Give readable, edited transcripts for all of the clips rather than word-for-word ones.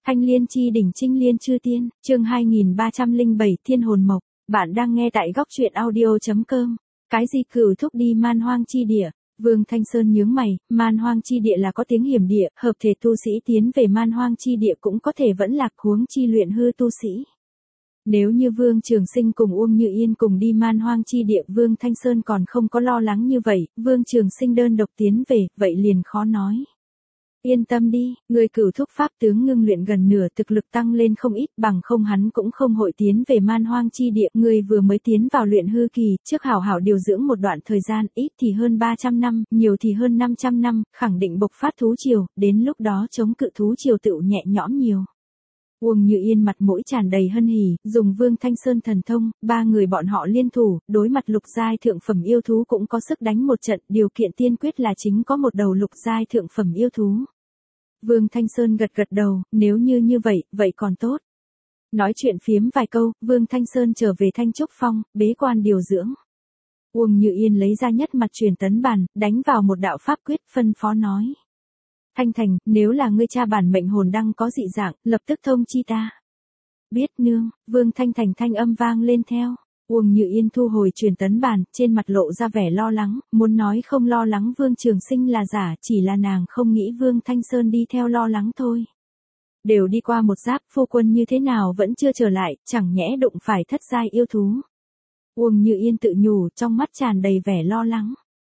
Thanh Liên chi đỉnh Trinh Liên chư tiên, chương 2307 Thiên hồn mộc. Bạn đang nghe tại góc truyện audio.com. Cái gì cửu thúc đi man hoang chi địa? Vương Thanh Sơn nhướng mày, man hoang chi địa là có tiếng hiểm địa, hợp thể tu sĩ tiến về man hoang chi địa cũng có thể vẫn lạc, huống chi luyện hư tu sĩ. Nếu như Vương Trường Sinh cùng Uông Như Yên cùng đi man hoang chi địa, Vương Thanh Sơn còn không có lo lắng như vậy, Vương Trường Sinh đơn độc tiến về, vậy liền khó nói. Yên tâm đi, người cửu thúc pháp tướng ngưng luyện gần nửa, thực lực tăng lên không ít, bằng không hắn cũng không hội tiến về man hoang chi địa. Người vừa mới tiến vào luyện hư kỳ, trước hảo hảo điều dưỡng một đoạn thời gian, ít thì hơn 300 năm, nhiều thì hơn 500 năm, khẳng định bộc phát thú triều, đến lúc đó chống cự thú triều tựu nhẹ nhõm nhiều. Uông Như Yên mặt mũi tràn đầy hân hỉ, dùng Vương Thanh Sơn thần thông, ba người bọn họ liên thủ, đối mặt lục giai thượng phẩm yêu thú cũng có sức đánh một trận, điều kiện tiên quyết là chính có một đầu lục giai thượng phẩm yêu thú. Vương Thanh Sơn gật gật đầu, nếu như vậy, vậy còn tốt. Nói chuyện phiếm vài câu, Vương Thanh Sơn trở về Thanh Trúc Phong, bế quan điều dưỡng. Uông Như Yên lấy ra nhất mặt truyền tấn bàn, đánh vào một đạo pháp quyết, phân phó nói. Thanh Thành, nếu là ngươi cha bản mệnh hồn đăng có dị dạng, lập tức thông chi ta. Biết nương, Vương Thanh Thành thanh âm vang lên theo. Uông Như Yên thu hồi truyền tấn bàn, trên mặt lộ ra vẻ lo lắng, muốn nói không lo lắng Vương Trường Sinh là giả, chỉ là nàng không nghĩ Vương Thanh Sơn đi theo lo lắng thôi. Đều đi qua một giáp, phu quân như thế nào vẫn chưa trở lại, chẳng nhẽ đụng phải thất giai yêu thú. Uông Như Yên tự nhủ, trong mắt tràn đầy vẻ lo lắng.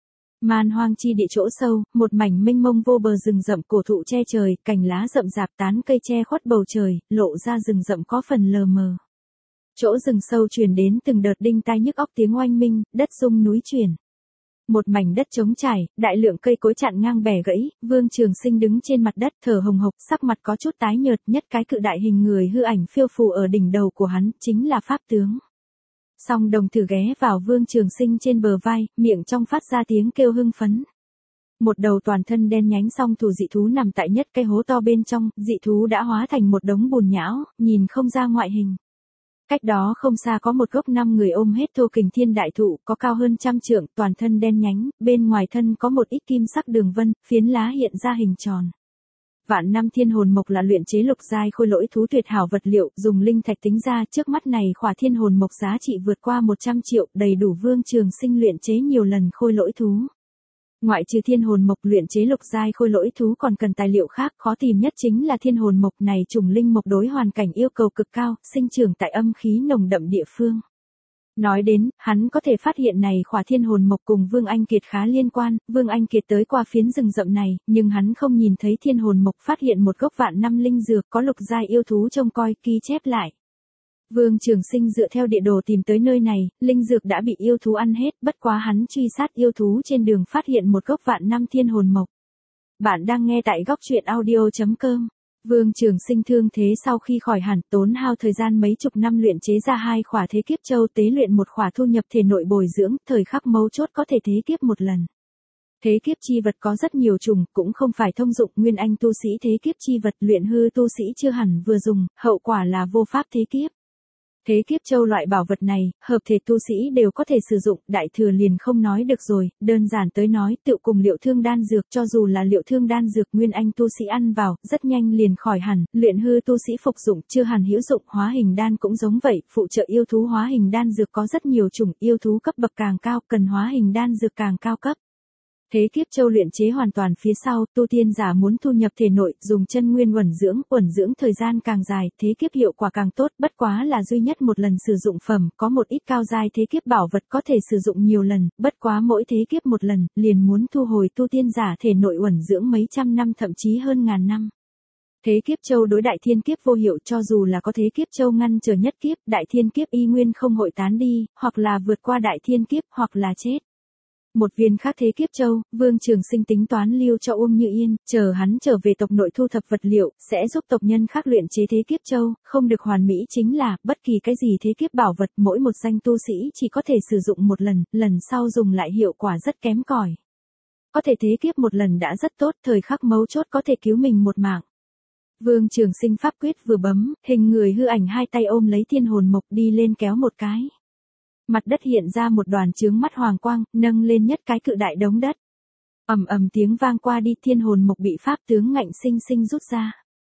Man hoang chi địa chỗ sâu, một mảnh mênh mông vô bờ rừng rậm, cổ thụ che trời, cành lá rậm rạp, tán cây che khuất bầu trời, lộ ra rừng rậm có phần lờ mờ. Chỗ rừng sâu truyền đến từng đợt đinh tai nhức óc tiếng oanh minh, đất rung núi chuyển. Một mảnh đất trống trải, đại lượng cây cối chặn ngang bẻ gãy, Vương Trường Sinh đứng trên mặt đất thở hồng hộc, sắc mặt có chút tái nhợt, nhất cái cự đại hình người hư ảnh phiêu phù ở đỉnh đầu của hắn, chính là pháp tướng. Song đồng thử ghé vào Vương Trường Sinh trên bờ vai, miệng trong phát ra tiếng kêu hưng phấn. Một đầu toàn thân đen nhánh song thủ dị thú nằm tại nhất cái hố to bên trong, dị thú đã hóa thành một đống bùn nhão, nhìn không ra ngoại hình. Cách đó không xa có một gốc 5 người ôm hết thô kình thiên đại thụ, có cao hơn 100 trượng, toàn thân đen nhánh, bên ngoài thân có một ít kim sắc đường vân, phiến lá hiện ra hình tròn. Vạn năm thiên hồn mộc là luyện chế lục giai khôi lỗi thú tuyệt hảo vật liệu, dùng linh thạch tính ra, trước mắt này khỏa thiên hồn mộc giá trị vượt qua 100 triệu, đầy đủ Vương Trường Sinh luyện chế nhiều lần khôi lỗi thú. Ngoại trừ thiên hồn mộc, luyện chế lục giai khôi lỗi thú còn cần tài liệu khác, khó tìm nhất chính là thiên hồn mộc này, trùng linh mộc đối hoàn cảnh yêu cầu cực cao, sinh trưởng tại âm khí nồng đậm địa phương. Nói đến, hắn có thể phát hiện này khỏa thiên hồn mộc cùng Vương Anh Kiệt khá liên quan, Vương Anh Kiệt tới qua phiến rừng rậm này, nhưng hắn không nhìn thấy thiên hồn mộc, phát hiện một gốc vạn năm linh dược có lục giai yêu thú trông coi, ghi chép lại. Vương Trường Sinh dựa theo địa đồ tìm tới nơi này, linh dược đã bị yêu thú ăn hết, bất quá hắn truy sát yêu thú trên đường phát hiện một gốc vạn năm thiên hồn mộc. Bạn đang nghe tại góc truyện audio.com. Vương Trường Sinh thương thế sau khi khỏi hẳn, tốn hao thời gian mấy chục năm luyện chế ra 2 khỏa thế kiếp châu, tế luyện một khỏa thu nhập thể nội bồi dưỡng, thời khắc mấu chốt có thể thế kiếp một lần. Thế kiếp chi vật có rất nhiều chủng, cũng không phải thông dụng, nguyên anh tu sĩ thế kiếp chi vật, luyện hư tu sĩ chưa hẳn vừa dùng, hậu quả là vô pháp thế kiếp. Thế kiếp châu loại bảo vật này, hợp thể tu sĩ đều có thể sử dụng, đại thừa liền không nói được rồi, đơn giản tới nói, tựu cùng liệu thương đan dược, cho dù là liệu thương đan dược nguyên anh tu sĩ ăn vào, rất nhanh liền khỏi hẳn, luyện hư tu sĩ phục dụng, chưa hẳn hữu dụng, hóa hình đan cũng giống vậy, phụ trợ yêu thú hóa hình đan dược có rất nhiều chủng, yêu thú cấp bậc càng cao, cần hóa hình đan dược càng cao cấp. Thế kiếp châu luyện chế hoàn toàn phía sau, tu tiên giả muốn thu nhập thể nội, dùng chân nguyên uẩn dưỡng thời gian càng dài, thế kiếp hiệu quả càng tốt, bất quá là duy nhất một lần sử dụng phẩm, có một ít cao giai thế kiếp bảo vật có thể sử dụng nhiều lần, bất quá mỗi thế kiếp một lần, liền muốn thu hồi tu tiên giả thể nội uẩn dưỡng mấy trăm năm thậm chí hơn ngàn năm. Thế kiếp châu đối đại thiên kiếp vô hiệu, cho dù là có thế kiếp châu ngăn trở nhất kiếp, đại thiên kiếp y nguyên không hội tán đi, hoặc là vượt qua đại thiên kiếp, hoặc là chết. Một viên khác thế kiếp châu, Vương Trường Sinh tính toán lưu cho Uông Như Yên, chờ hắn trở về tộc nội thu thập vật liệu, sẽ giúp tộc nhân khác luyện chế thế kiếp châu, không được hoàn mỹ chính là, bất kỳ cái gì thế kiếp bảo vật, mỗi một danh tu sĩ chỉ có thể sử dụng một lần, lần sau dùng lại hiệu quả rất kém cỏi. Có thể thế kiếp một lần đã rất tốt, thời khắc mấu chốt có thể cứu mình một mạng. Vương Trường Sinh pháp quyết vừa bấm, hình người hư ảnh hai tay ôm lấy thiên hồn mộc đi lên kéo một cái. Mặt đất hiện ra một đoàn chướng mắt hoàng quang, nâng lên nhất cái cự đại đống đất. Ầm ầm tiếng vang qua đi, thiên hồn mộc bị pháp tướng ngạnh sinh sinh rút ra.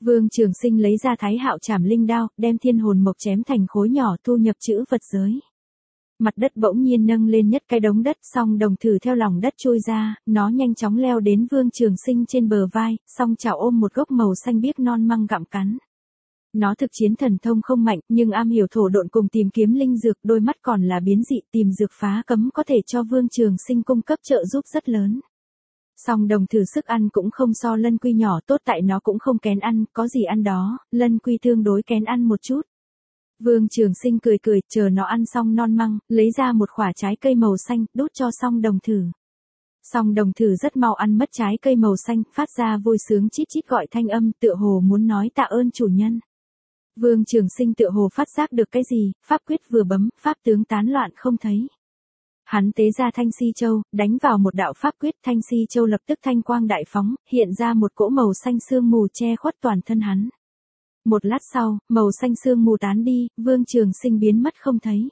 Vương Trường Sinh lấy ra Thái Hạo Trảm Linh đao, đem thiên hồn mộc chém thành khối nhỏ thu nhập chữ vật giới. Mặt đất bỗng nhiên nâng lên nhất cái đống đất, song đồng thử theo lòng đất trôi ra, nó nhanh chóng leo đến Vương Trường Sinh trên bờ vai, song chảo ôm một gốc màu xanh biếc non măng gặm cắn. Nó thực chiến thần thông không mạnh, nhưng am hiểu thổ độn cùng tìm kiếm linh dược, đôi mắt còn là biến dị, tìm dược phá cấm có thể cho Vương Trường Sinh cung cấp trợ giúp rất lớn. Song đồng thử sức ăn cũng không so lân quy nhỏ, tốt tại nó cũng không kén ăn, có gì ăn đó, lân quy tương đối kén ăn một chút. Vương Trường Sinh cười cười, chờ nó ăn xong non măng, lấy ra một quả trái cây màu xanh, đút cho song đồng thử. Song đồng thử rất mau ăn mất trái cây màu xanh, phát ra vui sướng chít chít gọi thanh âm, tựa hồ muốn nói tạ ơn chủ nhân. Vương Trường Sinh tựa hồ phát giác được cái gì, pháp quyết vừa bấm, pháp tướng tán loạn không thấy. Hắn tế ra Thanh Si Châu, đánh vào một đạo pháp quyết, Thanh Si Châu lập tức thanh quang đại phóng, hiện ra một cỗ màu xanh sương mù che khuất toàn thân hắn. Một lát sau, màu xanh sương mù tán đi, Vương Trường Sinh biến mất không thấy.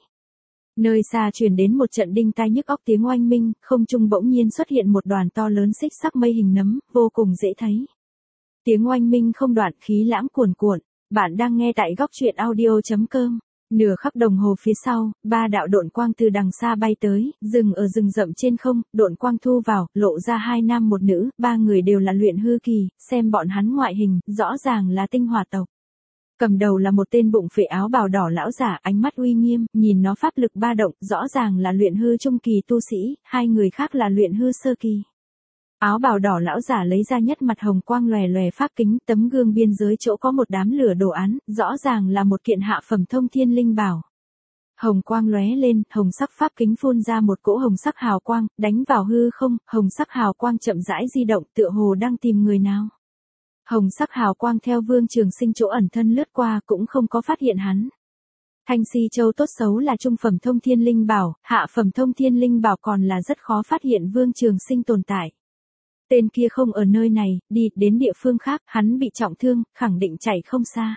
Nơi xa truyền đến một trận đinh tai nhức óc tiếng oanh minh, không trung bỗng nhiên xuất hiện một đoàn to lớn xích sắc mây hình nấm, vô cùng dễ thấy. Tiếng oanh minh không đoạn, khí lãng cuồn cuộn. Bạn đang nghe tại góc truyện audio.com. Nửa khắc đồng hồ phía sau, ba đạo độn quang từ đằng xa bay tới, dừng ở rừng rậm trên không, độn quang thu vào, lộ ra hai nam một nữ, ba người đều là luyện hư kỳ, xem bọn hắn ngoại hình, rõ ràng là tinh hỏa tộc. Cầm đầu là một tên bụng phệ áo bào đỏ lão giả, ánh mắt uy nghiêm, nhìn nó pháp lực ba động, rõ ràng là luyện hư trung kỳ tu sĩ, hai người khác là luyện hư sơ kỳ. Áo bào đỏ lão giả lấy ra nhất mặt hồng quang lòe lòe pháp kính, tấm gương biên giới chỗ có một đám lửa đồ án, rõ ràng là một kiện hạ phẩm thông thiên linh bảo. Hồng quang lóe lên, hồng sắc pháp kính phun ra một cỗ hồng sắc hào quang, đánh vào hư không, hồng sắc hào quang chậm rãi di động, tựa hồ đang tìm người nào. Hồng sắc hào quang theo Vương Trường Sinh chỗ ẩn thân lướt qua, cũng không có phát hiện hắn. Thanh Si Châu tốt xấu là trung phẩm thông thiên linh bảo, hạ phẩm thông thiên linh bảo còn là rất khó phát hiện Vương Trường Sinh tồn tại. Tên kia không ở nơi này, đi đến địa phương khác, hắn bị trọng thương, khẳng định chạy không xa.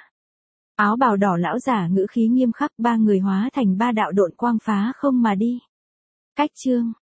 Áo bào đỏ lão giả ngữ khí nghiêm khắc, ba người hóa thành ba đạo độn quang phá không mà đi. Cách chương